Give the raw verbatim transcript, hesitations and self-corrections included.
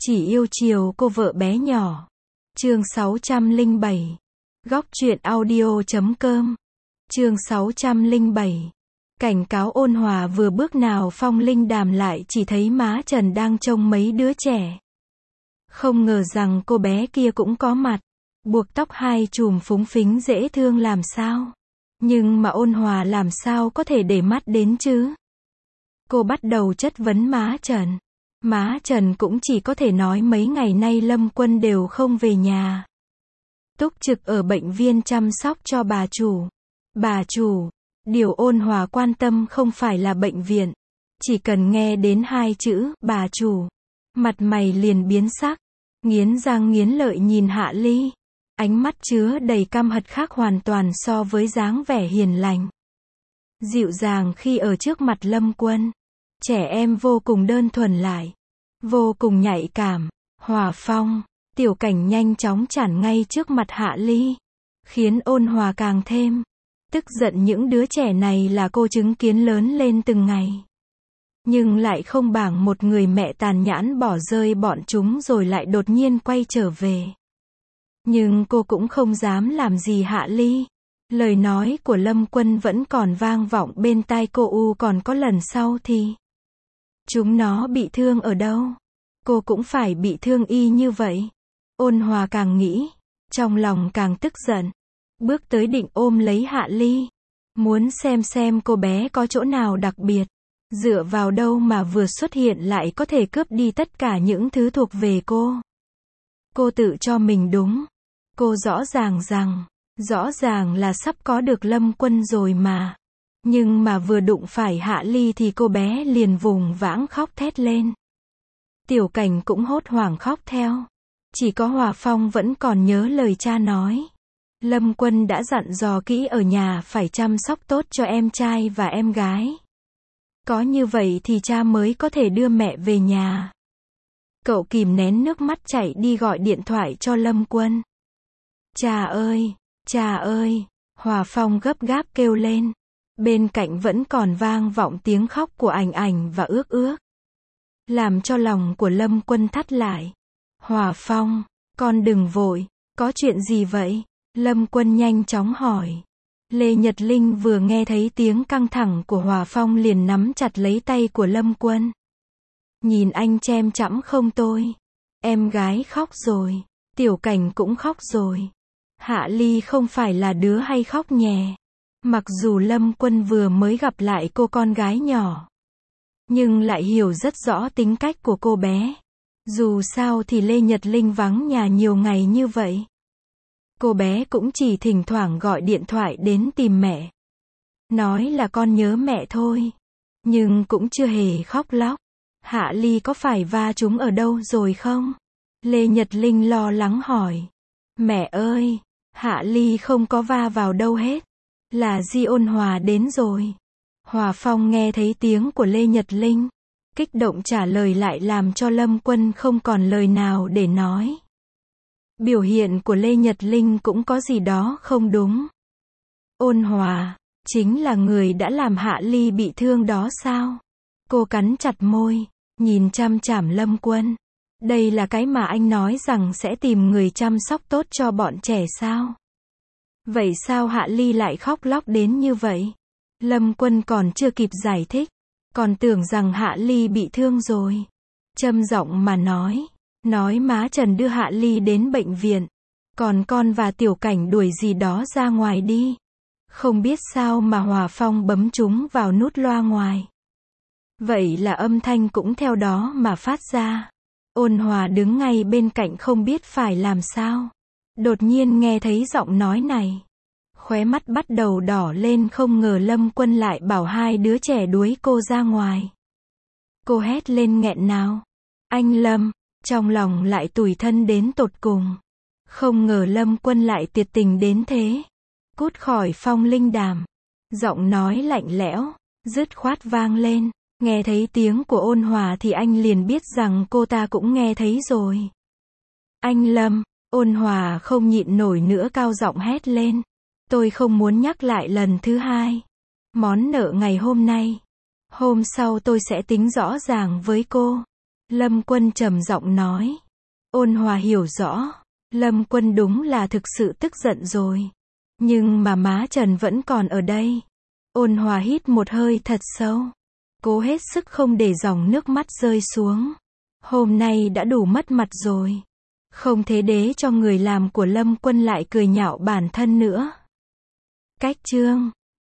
Chỉ yêu chiều cô vợ bé nhỏ. Chương sáu trăm lẻ bảy. Góc truyện audio chấm com. Chương sáu trăm lẻ bảy. Cảnh cáo ôn hòa vừa bước nào Phong Linh Đàm lại chỉ thấy má Trần đang trông mấy đứa trẻ. Không ngờ rằng cô bé kia cũng có mặt. Buộc tóc hai chùm phúng phính dễ thương làm sao. Nhưng mà ôn hòa làm sao có thể để mắt đến chứ. Cô bắt đầu chất vấn má Trần. Má Trần cũng chỉ có thể nói mấy ngày nay Lâm Quân đều không về nhà. Túc trực ở bệnh viện chăm sóc cho bà chủ. Bà chủ, điều ôn hòa quan tâm không phải là bệnh viện. Chỉ cần nghe đến hai chữ, bà chủ. Mặt mày liền biến sắc. Nghiến răng nghiến lợi nhìn Hạ Ly. Ánh mắt chứa đầy căm hận khác hoàn toàn so với dáng vẻ hiền lành. Dịu dàng khi ở trước mặt Lâm Quân. Trẻ em vô cùng đơn thuần lại. Vô cùng nhạy cảm. Hòa phong. Tiểu cảnh nhanh chóng chản ngay trước mặt Hạ Ly. Khiến ôn hòa càng thêm tức giận, những đứa trẻ này là cô chứng kiến lớn lên từng ngày. Nhưng lại không bảng một người mẹ tàn nhẫn bỏ rơi bọn chúng rồi lại đột nhiên quay trở về. Nhưng cô cũng không dám làm gì Hạ Ly. Lời nói của Lâm Quân vẫn còn vang vọng bên tai cô. U còn có lần sau thì chúng nó bị thương ở đâu? Cô cũng phải bị thương y như vậy. Ôn hòa càng nghĩ, trong lòng càng tức giận. Bước tới định ôm lấy Hạ Ly. Muốn xem xem cô bé có chỗ nào đặc biệt. Dựa vào đâu mà vừa xuất hiện lại có thể cướp đi tất cả những thứ thuộc về cô. Cô tự cho mình đúng. Cô rõ ràng rằng, rõ ràng là sắp có được Lâm Quân rồi mà. Nhưng mà vừa đụng phải Hạ Ly thì cô bé liền vùng vãng khóc thét lên. Tiểu cảnh cũng hốt hoảng khóc theo. Chỉ có Hòa Phong vẫn còn nhớ lời cha nói. Lâm Quân đã dặn dò kỹ ở nhà phải chăm sóc tốt cho em trai và em gái. Có như vậy thì cha mới có thể đưa mẹ về nhà. Cậu kìm nén nước mắt chảy đi gọi điện thoại cho Lâm Quân. Cha ơi, cha ơi, Hòa Phong gấp gáp kêu lên. Bên cạnh vẫn còn vang vọng tiếng khóc của Ảnh Ảnh và Ước Ước. Làm cho lòng của Lâm Quân thắt lại. Hòa Phong, con đừng vội, có chuyện gì vậy? Lâm Quân nhanh chóng hỏi. Lê Nhật Linh vừa nghe thấy tiếng căng thẳng của Hòa Phong liền nắm chặt lấy tay của Lâm Quân. Nhìn anh chém chẵm không tôi. Em gái khóc rồi. Tiểu cảnh cũng khóc rồi. Hạ Ly không phải là đứa hay khóc nhè. Mặc dù Lâm Quân vừa mới gặp lại cô con gái nhỏ. Nhưng lại hiểu rất rõ tính cách của cô bé. Dù sao thì Lê Nhật Linh vắng nhà nhiều ngày như vậy. Cô bé cũng chỉ thỉnh thoảng gọi điện thoại đến tìm mẹ. Nói là con nhớ mẹ thôi. Nhưng cũng chưa hề khóc lóc. Hạ Ly có phải va chúng ở đâu rồi không? Lê Nhật Linh lo lắng hỏi. Mẹ ơi, Hạ Ly không có va vào đâu hết. Là Di Ôn Hòa đến rồi. Hòa Phong nghe thấy tiếng của Lê Nhật Linh. Kích động trả lời lại làm cho Lâm Quân không còn lời nào để nói. Biểu hiện của Lê Nhật Linh cũng có gì đó không đúng. Ôn Hòa, chính là người đã làm Hạ Ly bị thương đó sao? Cô cắn chặt môi, nhìn chăm chằm Lâm Quân. Đây là cái mà anh nói rằng sẽ tìm người chăm sóc tốt cho bọn trẻ sao? Vậy sao Hạ Ly lại khóc lóc đến như vậy? Lâm Quân còn chưa kịp giải thích. Còn tưởng rằng Hạ Ly bị thương rồi. Châm giọng mà nói. Nói má Trần đưa Hạ Ly đến bệnh viện. Còn con và Tiểu Cảnh đuổi gì đó ra ngoài đi. Không biết sao mà Hòa Phong bấm chúng vào nút loa ngoài. Vậy là âm thanh cũng theo đó mà phát ra. Ôn Hòa đứng ngay bên cạnh không biết phải làm sao. Đột nhiên nghe thấy giọng nói này. Khóe mắt bắt đầu đỏ lên, không ngờ Lâm Quân lại bảo hai đứa trẻ đuổi cô ra ngoài. Cô hét lên nghẹn nào. Anh Lâm, trong lòng lại tủi thân đến tột cùng. Không ngờ Lâm Quân lại tuyệt tình đến thế. Cút khỏi Phong Linh Đàm. Giọng nói lạnh lẽo, dứt khoát vang lên. Nghe thấy tiếng của Ôn Hòa thì anh liền biết rằng cô ta cũng nghe thấy rồi. Anh Lâm, Ôn Hòa không nhịn nổi nữa cao giọng hét lên. Tôi không muốn nhắc lại lần thứ hai. Món nợ ngày hôm nay. Hôm sau tôi sẽ tính rõ ràng với cô. Lâm Quân trầm giọng nói. Ôn Hòa hiểu rõ. Lâm Quân đúng là thực sự tức giận rồi. Nhưng mà má Trần vẫn còn ở đây. Ôn Hòa hít một hơi thật sâu. Cố hết sức không để dòng nước mắt rơi xuống. Hôm nay đã đủ mất mặt rồi. Không thế đế cho người làm của Lâm Quân lại cười nhạo bản thân nữa. Cách chương